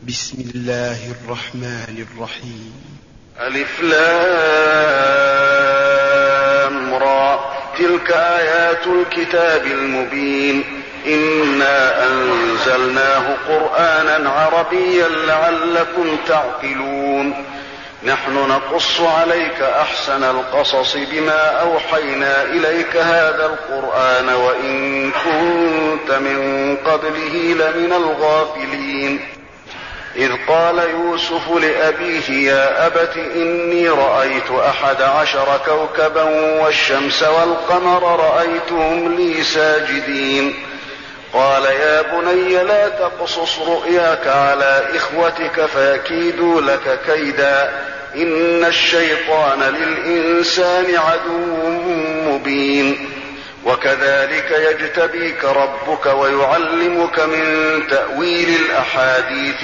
بسم الله الرحمن الرحيم. ألف لام را، تلك آيات الكتاب المبين، إنا أنزلناه قرآنا عربيا لعلكم تعقلون. نحن نقص عليك أحسن القصص بما أوحينا إليك هذا القرآن وإن كنت من قبله لمن الغافلين. إذ قال يوسف لأبيه يا أبت إني رأيت 11 كوكبا والشمس والقمر رأيتهم لي ساجدين. قال يا بني لا تقصص رؤياك على إخوتك فيكيدوا لك كيدا، إن الشيطان للإنسان عدو مبين. وكذلك يجتبيك ربك ويعلمك من تأويل الأحاديث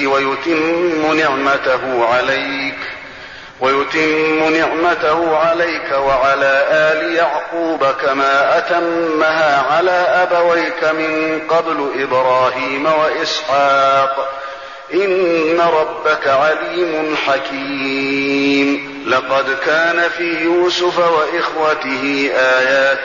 ويتم نعمته عليك وعلى آل يعقوب كما أتمها على أبويك من قبل إبراهيم وإسحاق، إن ربك عليم حكيم. لقد كان في يوسف وإخوته آيات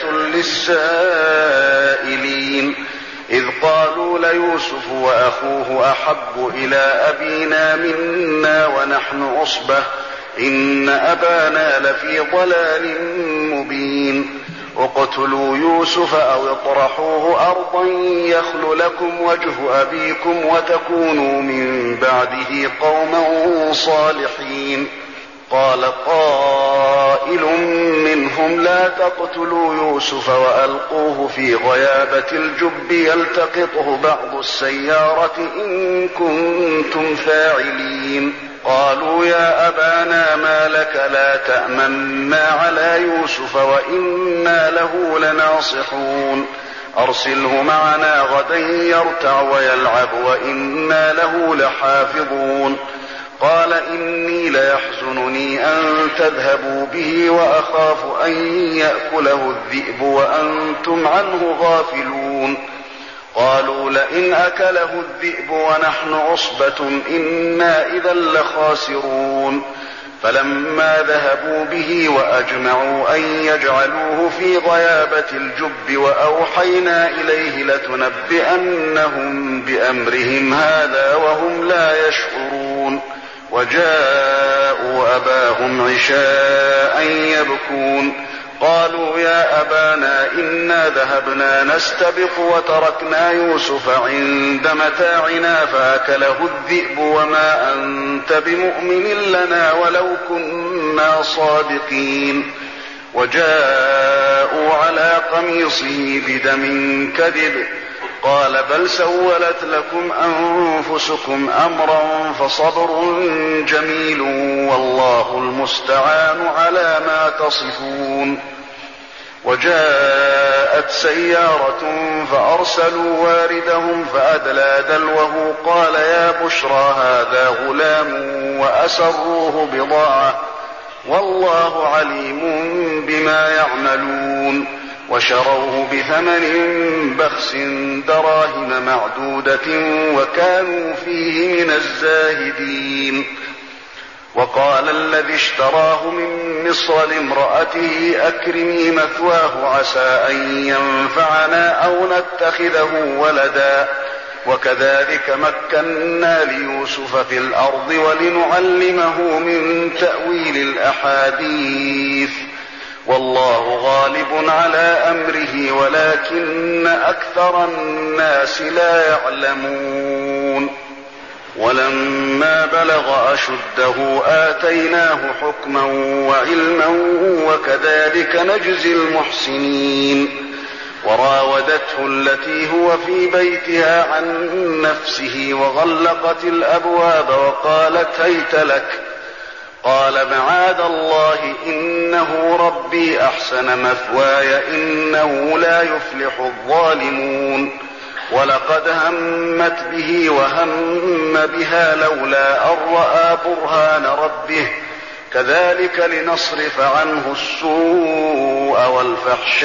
للسائلين، إذ قالوا ليوسف وأخوه أحب إلى أبينا منا ونحن عصبة إن أبانا لفي ضلال مبين. اقتلوا يوسف أو اطرحوه أرضا يخل لكم وجه أبيكم وتكونوا من بعده قوما صالحين. قال قائل منهم لا تقتلوا يوسف وألقوه في غيابة الجب يلتقطه بعض السيارة إن كنتم فاعلين. قالوا يا أبانا ما لك لا تأمنا على يوسف وإنا له لناصحون، أرسله معنا غدا يرتع ويلعب وإنا له لحافظون. قال إني ليحزنني أن تذهبوا به وأخاف أن يأكله الذئب وأنتم عنه غافلون. قالوا لئن أكله الذئب ونحن عصبة إنا إذا لخاسرون. فلما ذهبوا به وأجمعوا أن يجعلوه في غيابة الجب وأوحينا إليه لتنبئنهم بأمرهم هذا وهم لا يشعرون. وجاءوا أباهم عشاء يبكون. قالوا يا أبانا إنا ذهبنا نستبق وتركنا يوسف عند متاعنا فأكله الذئب وما أنت بمؤمن لنا ولو كنا صادقين. وجاءوا على قميصه بدم كذب. قال بل سولت لكم أنفسكم أمرا فصبر جميل والله المستعان على ما تصفون. وجاءت سيارة فأرسلوا واردهم فأدلى دلوه قال يا بشرى هذا غلام وأسروه بضاعة والله عليم بما يعملون. وشروه بثمن بخس دراهم معدودة وكانوا فيه من الزاهدين. وقال الذي اشتراه من مصر لامرأته أكرمي مثواه عسى أن ينفعنا أو نتخذه ولدا. وكذلك مكنا ليوسف في الأرض ولنعلمه من تأويل الأحاديث والله غالب على أمره ولكن أكثر الناس لا يعلمون. ولما بلغ أشده آتيناه حكما وعلما وكذلك نجزي المحسنين. وراودته التي هو في بيتها عن نفسه وغلقت الأبواب وقالت هيت لك. قال معاذ الله إنه ربي أحسن مثواي إنه لا يفلح الظالمون. ولقد همت به وهم بها لولا أن رأى برهان ربه كذلك لنصرف عنه السوء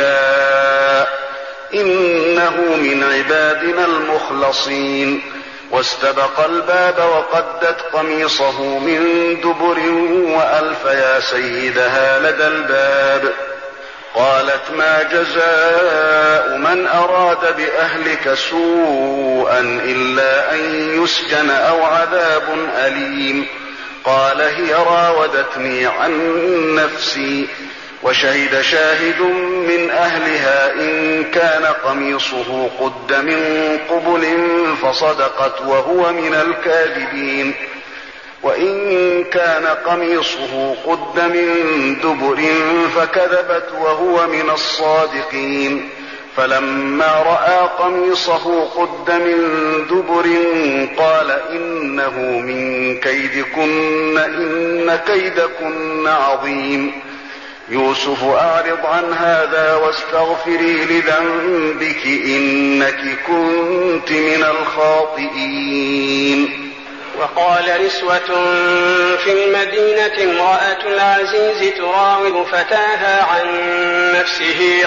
والفحشاء إنه من عبادنا المخلصين. واستبق الباب وقدت قميصه من دبر وألف يا سيدها لدى الباب. قالت ما جزاء من أراد بأهلك سوءا إلا أن يسجن أو عذاب أليم. قال هي راودتني عن نفسي. وشهد شاهد من أهلها إن كان قميصه قد من قبل فصدقت وهو من الكاذبين، وإن كان قميصه قد من دبر فكذبت وهو من الصادقين. فلما رأى قميصه قد من دبر قال إنه من كيدكن إن كيدكن عظيم. يوسف أعرض عن هذا واستغفري لذنبك إنك كنت من الخاطئين. وقال نسوة في المدينة امرأة العزيز تراود فتاها عن نفسه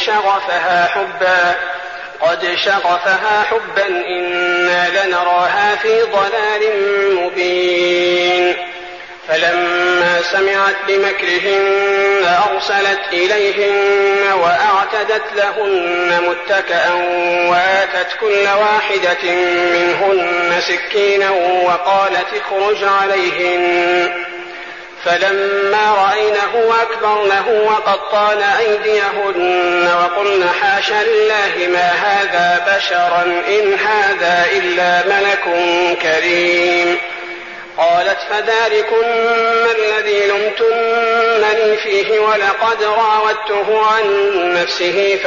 قد شغفها حبا إنا لنراها في ضلال مبين. فلما سمعت بمكرهن أرسلت إليهن وأعتدت لهن متكئا وآتت كل واحدة منهن سكينا وقالت اخرج عليهن. فلما رأينه أكبرنه وقطعن أيديهن وقلن حاش لله ما هذا بشرا إن هذا إلا ملك كريم. قالت فذلكن الذي لمتنني فيه ولقد راودته عن نفسه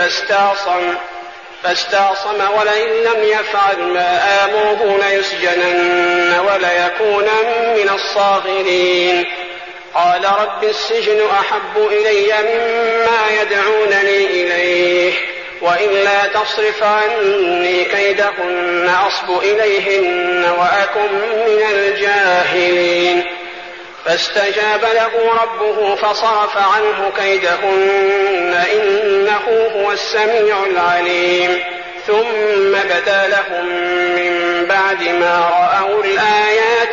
فاستعصم ولئن لم يفعل ما آمره ليسجنن وليكونا من الصاغرين. قال رب السجن أحب إلي مما يدعونني إليه وإلا تصرف عني كيدهن أصب إليهن وأكن من الجاهلين. فاستجاب له ربه فصرف عنه كيدهن إنه هو السميع العليم. ثم بدا لهم من بعد ما رأوا الآيات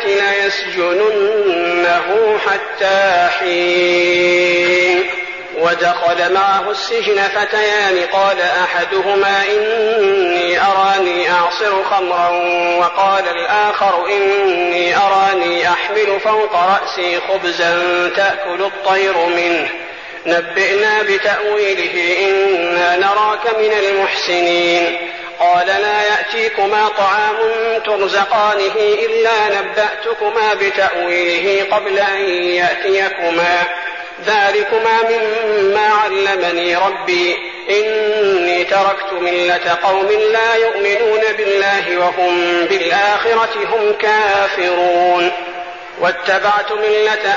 ليسجننه حتى حين. ودخل معه السجن فتيان قال أحدهما إني أراني أعصر خمرا وقال الآخر إني أراني أحمل فوق رأسي خبزا تأكل الطير منه نبئنا بتأويله إنا نراك من المحسنين. قال لا يأتيكما طعام ترزقانه إلا نبأتكما بتأويله قبل أن يأتيكما ذلكما مما علمني ربي إني تركت ملة قوم لا يؤمنون بالله وهم بالآخرة هم كافرون. واتبعت ملة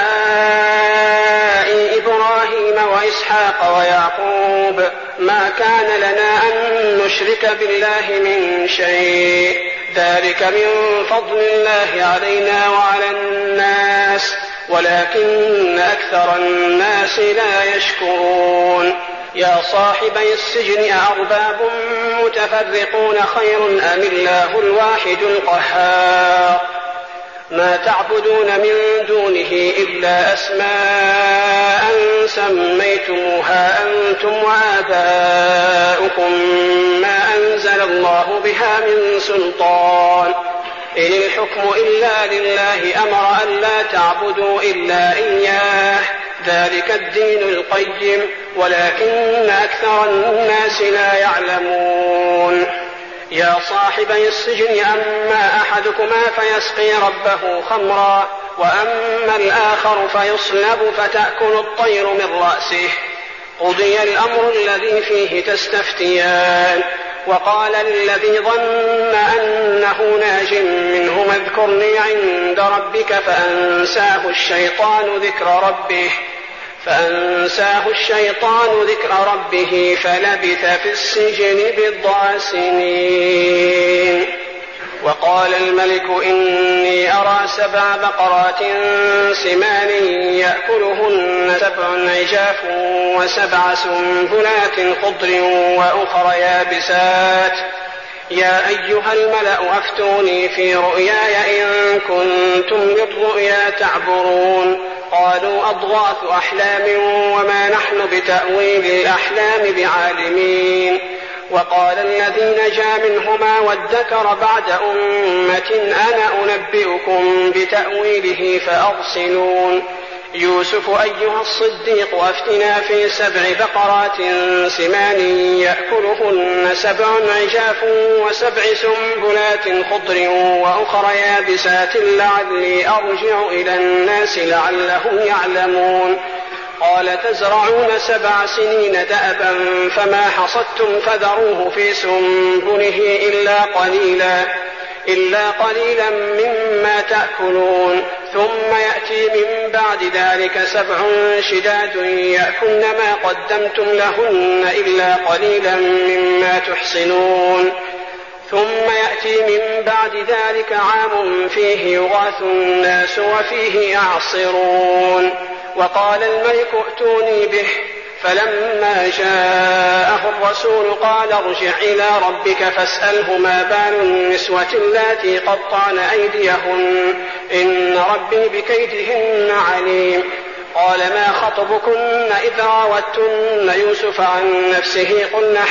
آبائي إبراهيم وإسحاق ويعقوب ما كان لنا أن نشرك بالله من شيء ذلك من فضل الله علينا وعلى الناس ولكن أكثر الناس لا يشكرون. يا صاحبي السجن أأرباب متفرقون خير أم الله الواحد القهار. ما تعبدون من دونه إلا أسماء سميتموها أنتم وآباؤكم ما أنزل الله بها من سلطان إن الحكم إلا لله أمر أن لا تعبدوا إلا إياه ذلك الدين القيم ولكن أكثر الناس لا يعلمون. يا صاحبي السجن أما أحدكما فيسقي ربه خمرا وأما الآخر فيصلب فتأكل الطير من رأسه قضي الأمر الذي فيه تستفتيان. وقال للذي ظن أنه ناج منهما اذكرني عند ربك فأنساه الشيطان ذكر ربه فلبث في السجن بضع سنين. وقال الملك إني أرى 7 بقرات سمان يأكلهن 7 عجاف و7 سنبلات خضر وأخر يابسات يا أيها الملأ أفتوني في رؤياي إن كنتم للرؤيا تعبرون قالوا أضغاث أحلام وما نحن بتأويل الأحلام بعالمين وقال الذي نجا منهما وادكر بعد أمة أنا أنبئكم بتأويله فأرسلون يوسف أيها الصديق أفتنا في 7 بقرات سمان يأكلهن 7 عجاف و7 سنبلات خضر وأخر يابسات لعلي أرجع إلى الناس لعلهم يعلمون قال تزرعون 7 سنين دأبا فما حصدتم فذروه في سنبله إلا قليلا مما تأكلون ثم يأتي من بعد ذلك 7 شداد يأكلن ما قدمتم لهن إلا قليلا مما تحصنون ثم يأتي من بعد ذلك عام فيه يغاث الناس وفيه يعصرون وقال الملك ائتوني به فلما جاءه الرسول قال ارجع إلى ربك فاسأله ما بال النسوة اللاتي قطعن أيديهن إن ربي بكيدهن عليم قال ما خطبكن إذ راوتن يوسف عن نفسه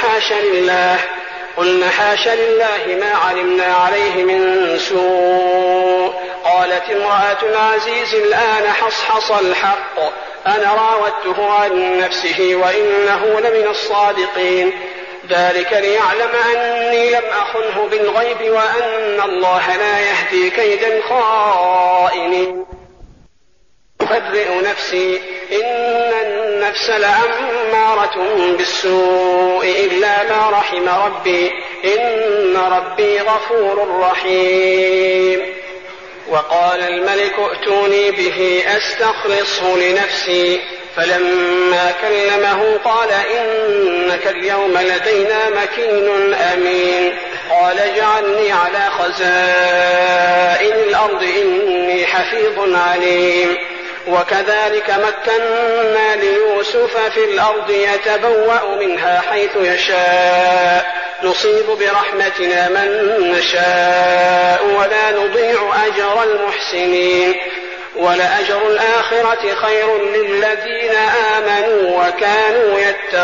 قلنا حاش لله ما علمنا عليه من سوء قالت امرأة العزيز الآن حصحص الحق أنا راودته عن نفسه وإنه لمن الصادقين ذلك ليعلم أني لم أخنه بالغيب وأن الله لا يهدي كيد الخائنين أبرئ نفسي إن النفس لأمارة بالسوء إلا ما رحم ربي إن ربي غفور رحيم وقال الملك ائتوني به أستخلصه لنفسي فلما كلمه قال إنك اليوم لدينا مكين أمين قال اجعلني على خزائن الأرض إني حفيظ عليم وكذلك مكنا ليوسف في الأرض يتبوأ منها حيث يشاء نصيب برحمتنا من نشاء ولا نضيع أجر المحسنين ولأجر الآخرة خير للذين آمنوا وكانوا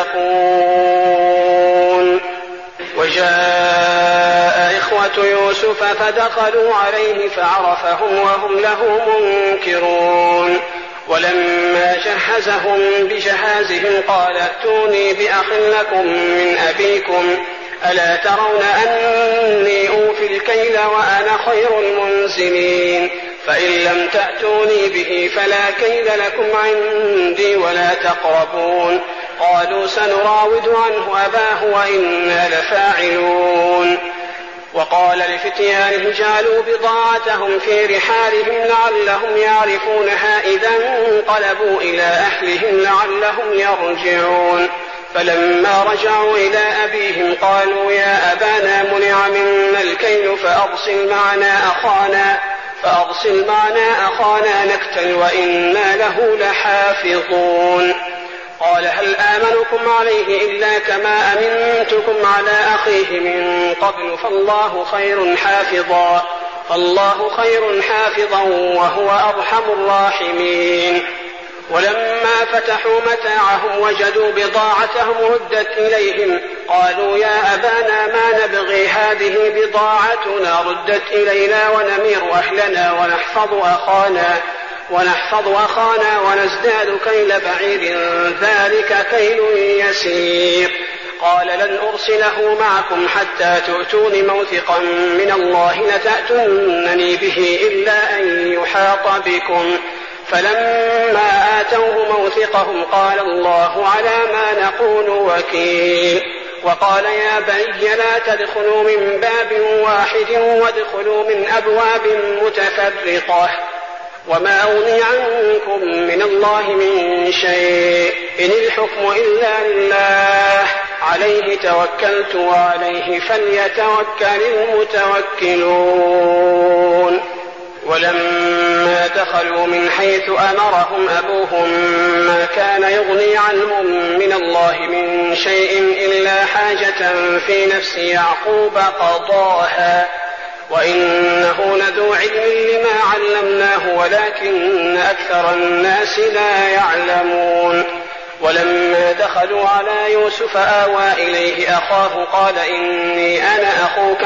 يتقون وجاء إخوة يوسف فدخلوا عليه فعرفهم وهم له منكرون ولما جهزهم بجهازهم قال ائتوني بأخ لكم من أبيكم ألا ترون أني أوفي الكيل وأنا خير المنزلين فإن لم تأتوني به فلا كيل لكم عندي ولا تقربون قالوا سنراود عنه أباه وإنا لفاعلون وقال لفتيانه جعلوا بضاعتهم في رحالهم لعلهم يعرفونها إذا انقلبوا إلى أهلهم لعلهم يرجعون فلما رجعوا إلى أبيهم قالوا يا أبانا منع منا الكيل فأرسل معنا أخانا نكتل وإنا له لحافظون قال هل آمنكم عليه إلا كما أمنتكم على أخيه من قبل فالله خير حافظا وهو أرحم الراحمين ولما فتحوا متاعهم وجدوا بضاعتهم ردت إليهم قالوا يا أبانا ما نبغي هذه بضاعتنا ردت إلينا ونمير أهلنا ونحفظ أخانا ونزداد كيل بعير ذلك كيل يسير قال لن أرسله معكم حتى تؤتون موثقا من الله لتأتونني به إلا أن يحاط بكم فلما آتوه موثقهم قال الله على ما نقول وكيل وقال يا بني لا تدخلوا من باب واحد وادخلوا من أبواب متفرقة وما أغني عنكم من الله من شيء إن الحكم إلا لله عليه توكلت وعليه فليتوكل المتوكلون ولما دخل دخلوا من حيث أمرهم أبوهم ما كان يغني عنهم من الله من شيء إلا حاجة في نفس يعقوب قضاها وإنه لذو علم لما علمناه ولكن أكثر الناس لا يعلمون. ولما دخلوا على يوسف آوى إليه أخاه قال إني أنا أخوك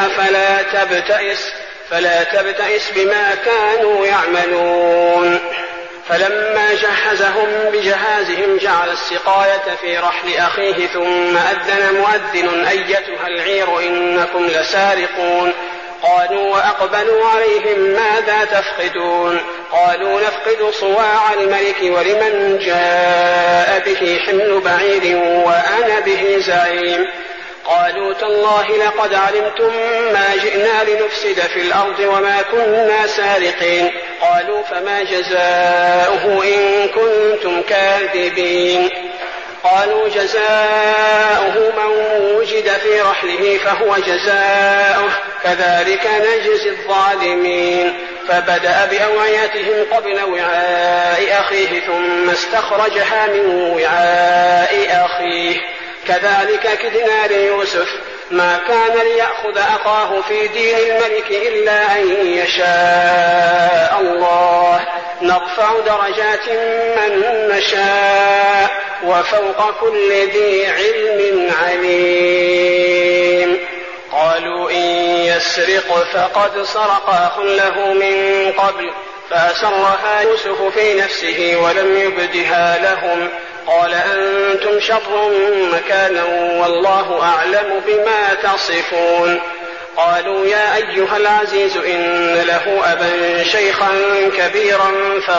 فلا تبتئس بما كانوا يعملون. فلما جهزهم بجهازهم جعل السقاية في رحل أخيه ثم أذن مؤذن أيتها العير إنكم لسارقون. قالوا وأقبلوا عليهم ماذا تفقدون؟ قالوا نفقد صواع الملك ولمن جاء به حمل بعير وأنا به زعيم. قالوا تالله لقد علمتم ما جئنا لنفسد في الأرض وما كنا سارقين. قالوا فما جزاؤه إن كنتم كاذبين؟ قالوا جزاؤه من وجد في رحله فهو جزاؤه كذلك نجزي الظالمين. فبدأ بأوعيتهم قبل وعاء أخيه ثم استخرجها من وعاء أخيه كذلك كدنا ليوسف ما كان ليأخذ أخاه في دين الملك إلا أن يشاء الله نرفع درجات من نشاء وفوق كل ذي علم عليم. قالوا إن يسرق فقد سرق أخ له من قبل فأسرها يوسف في نفسه ولم يبدها لهم. قال أنتم شر مكانا والله أعلم بما تصفون. قالوا يا أيها العزيز إن له أبا شيخا كبيرا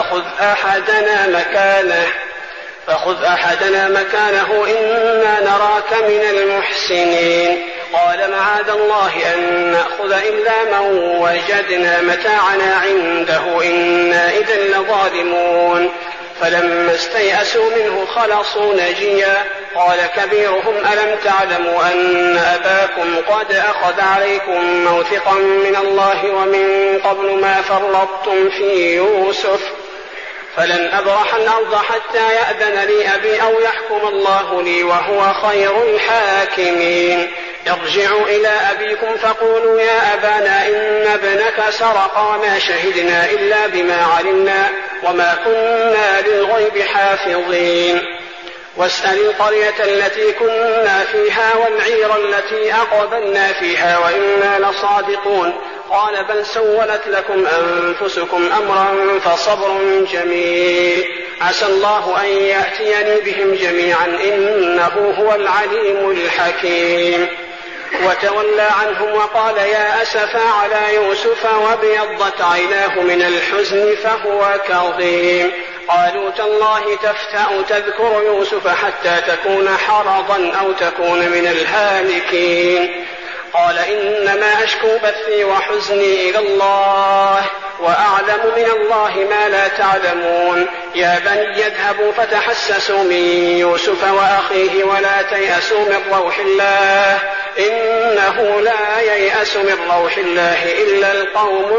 فخذ أحدنا مكانه إنا نراك من المحسنين. قال معاذ الله أن نأخذ إلا من وجدنا متاعنا عنده إنا إذا لظالمون. فلما استيأسوا منه خلصوا نجيا. قال كبيرهم ألم تعلموا أن أباكم قد أخذ عليكم موثقا من الله ومن قبل ما فرطتم في يوسف فلن أبرح الأرض حتى يأذن لي أبي أو يحكم الله لي وهو خير الحاكمين. ارجعوا إلى أبيكم فقولوا يا أبانا إن ابنك سرق وما شهدنا إلا بما علمنا وما كنا للغيب حافظين. واسأل القرية التي كنا فيها والعير التي أقبلنا فيها وإنا لصادقون. قال بل سولت لكم أنفسكم أمرا فصبر جميل عسى الله أن يأتيني بهم جميعا إنه هو العليم الحكيم. وتولى عنهم وقال يا أسفا على يوسف وابيضت عيناه من الحزن فهو كظيم. قالوا تالله تفتأ تذكر يوسف حتى تكون حرضا أو تكون من الهالكين. قال إنما أشكو بثي وحزني إلى الله وأعلم من الله ما لا تعلمون. يا بني اذهبوا فتحسسوا من يوسف وأخيه ولا تيأسوا من روح الله إنه لا ييأس من روح الله إلا القوم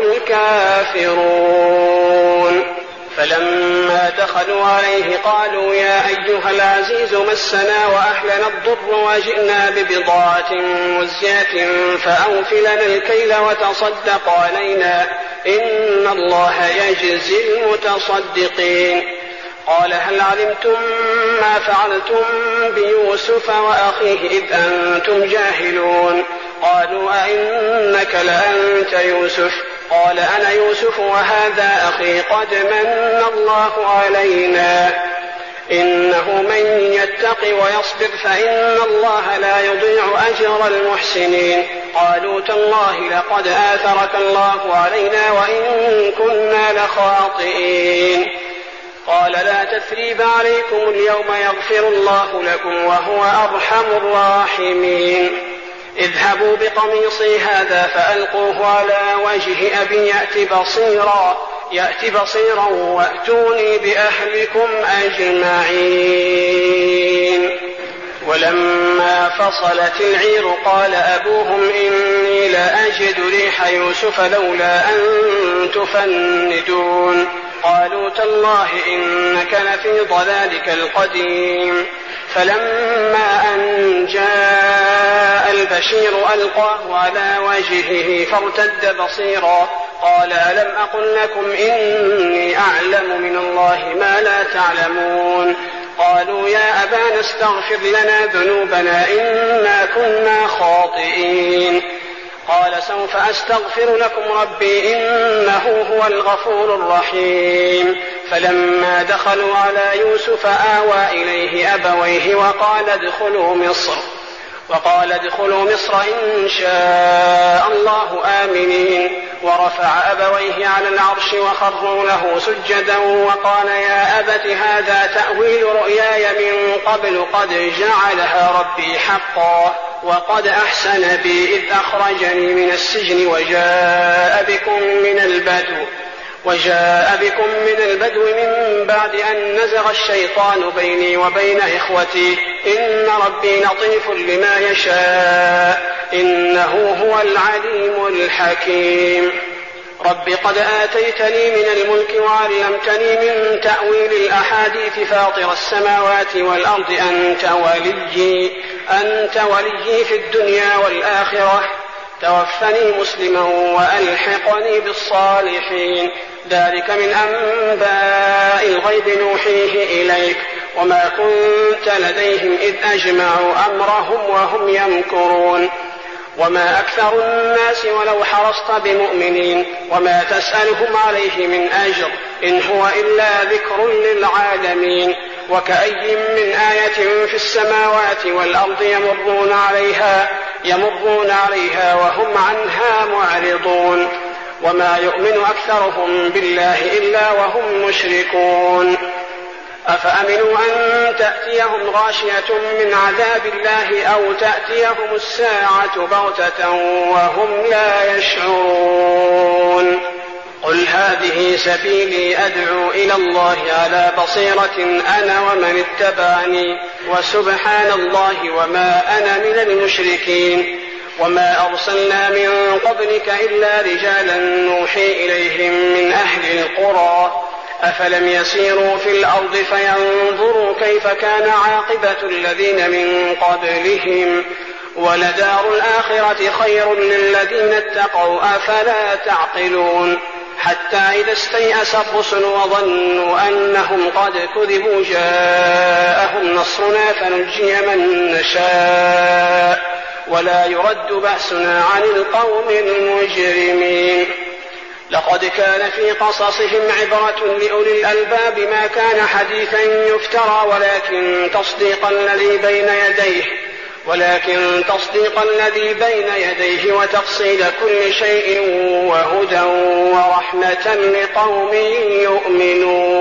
الكافرون. فلما دخلوا عليه قالوا يا أيها العزيز مسنا وأهلنا الضر وجئنا ببضاعة مزجاة فأوف لنا الكيل وتصدق علينا إن الله يجزي المتصدقين. قال هل علمتم ما فعلتم بيوسف وأخيه إذ أنتم جاهلون؟ قالوا أئنك لأنت يوسف؟ قال أنا يوسف وهذا أخي قد من الله علينا إنه من يتق ويصبر فإن الله لا يضيع أجر المحسنين. قالوا تالله لقد آثرك الله علينا وإن كنا لخاطئين. قال لا تثريب عليكم اليوم يغفر الله لكم وهو أرحم الراحمين. اذهبوا بقميصي هذا فألقوه على وجه أبي يأت بصيرا وأتوني بأهلكم أجمعين. ولما فصلت العير قال أبوهم إني لأجد ريح يوسف لولا أن تفندون قالوا تالله إنك لفي ضلالك القديم. فلما أن جاء البشير ألقاه على وجهه فارتد بصيرا قال ألم أقل لكم إني أعلم من الله ما لا تعلمون. قالوا يا أبانا استغفر لنا ذنوبنا إنا كنا خاطئين. قال سوف أستغفر لكم ربي إنه هو الغفور الرحيم. فلما دخلوا على يوسف آوى إليه أبويه وقال ادخلوا مصر إن شاء الله آمنين. ورفع أبويه على العرش وخروا له سجدا وقال يا أبت هذا تأويل رؤياي من قبل قد جعلها ربي حقا وقد أحسن بي إذ أخرجني من السجن وجاء بكم من البدو من بعد أن نزغ الشيطان بيني وبين إخوتي إن ربي لطيف لما يشاء إنه هو العليم الحكيم. رب قد آتيتني من الملك وعلمتني من تأويل الأحاديث فاطر السماوات والأرض أنت وليي في الدنيا والآخرة توفني مسلما وألحقني بالصالحين. ذلك من أنباء الغيب نوحيه إليك وما كنت لديهم إذ أجمعوا أمرهم وهم يمكرون. وما أكثر الناس ولو حرصت بمؤمنين وما تسألهم عليه من أجر إن هو إلا ذكر للعالمين. وكأي من آية في السماوات والأرض يمرون عليها وهم عنها معرضون. وما يؤمن أكثرهم بالله إلا وهم مشركون. أفأمنوا أن تأتيهم غاشية من عذاب الله أو تأتيهم الساعة بغتة وهم لا يشعرون. قل هذه سبيلي أدعو إلى الله على بصيرة أنا ومن اتبعني وسبحان الله وما أنا من المشركين. وما أرسلنا من قبلك إلا رجالا نوحي إليهم من أهل القرى أفلم يسيروا في الأرض فينظروا كيف كان عاقبة الذين من قبلهم ولدار الآخرة خير للذين اتقوا أفلا تعقلون. حتى إذا استيأس الرسل وظنوا أنهم قد كذبوا جاءهم نصرنا فنجي من نشاء ولا يرد بأسنا عن القوم المجرمين. لقد كان في قصصهم عبرة لأولي الألباب ما كان حديثا يفترى ولكن تصديق الذي بين يديه وتفصيل كل شيء وهدى ورحمة لقوم يؤمنون.